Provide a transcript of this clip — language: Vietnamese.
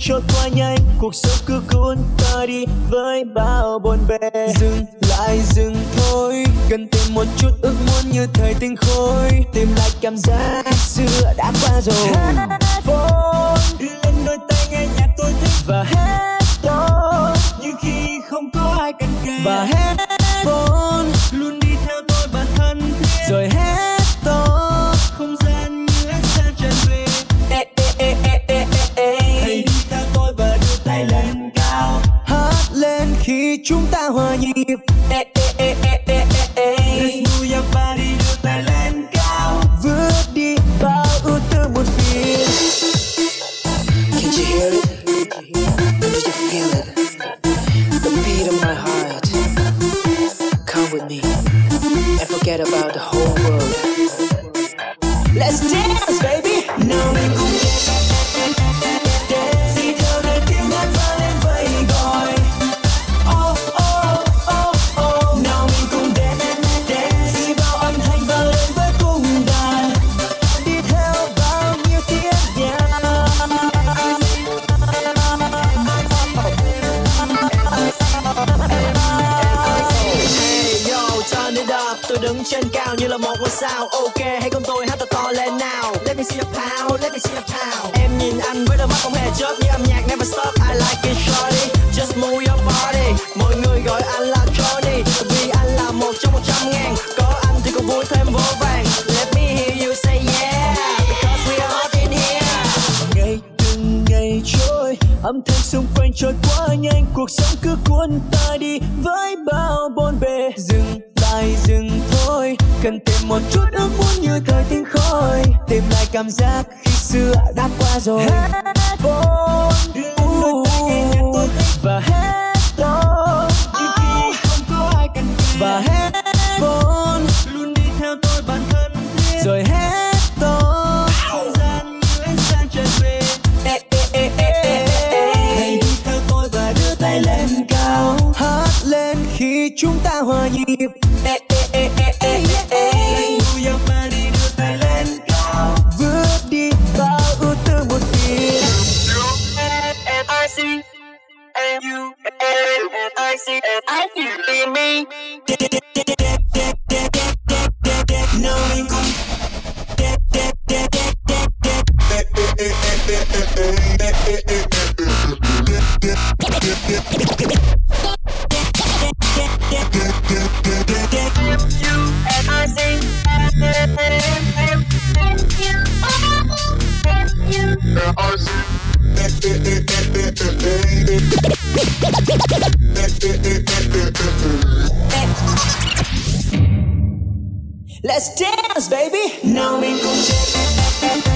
trôi qua nhanh, cuộc sống cứ cuốn ta đi với bao bộn bề. Dừng lại dừng thôi, cần tìm một chút ước muốn như thời tinh khôi, tìm lại cảm giác xưa đã qua rồi. Headphone lên đôi tay nghe nhạc tôi thích và headphone như khi không có ai cạnh kề. Và headphone luôn đi theo tôi bản thân thiết. Rồi headphone không gian như ánh sáng tràn về. Hãy đi theo tôi và đưa tay lên cao, hát lên khi chúng ta hòa nhịp. Let's move your body, đưa tay lên cao, vượt đi bao ưu tư một phía. Can't you hear it? Did you feel it? The beat of my heart. Come with me and forget about the whole world. Let's dance, baby. Nào mình cùng dance, đi theo lời tiếng hát vang lên vây gọi. Oh oh oh oh. Nào mình cùng dance, đi vào âm thanh vang lên với cung đàn, đi theo bao nhiêu tiếng nhạc. Hey yo, turn it up. Tôi đứng trên cao như là một ngôi sao. Ok, hãy cùng tôi hát thật to lên nào. Let me see your power, let me see your power. Em nhìn anh với đôi mắt không hề chớp như âm nhạc never stop. I like it shorty, just move your body. Mọi người gọi anh là Johnny, vì anh là một trong 100.000. Có anh thì còn vui thêm vô vàng. Let me hear you say yeah, because we are hot in here. Ngày từng ngày trôi, âm thanh xung quanh trôi quá nhanh, cuộc sống cứ cuốn ta đi với bao bộn bề. Dừng lại dừng thôi, cần tìm một chút ước muốn như thời tinh khôi, tìm lại cảm giác khi xưa đã qua rồi. Headphone và headphone như khi không có ai cạnh kề. Và headphone luôn đi theo tôi bản thân thiết. Rồi headphone không gian như ánh sáng tràn về. Hãy đi theo tôi và đưa tay lên cao, hát lên khi chúng ta hòa nhịp. Let's move your body, đưa tay lên cao, vượt đi bao ưu tư một phía. And I see, and you, and I see, and I see in me. Nào mình cùng Let's dance, baby. Now we go dance.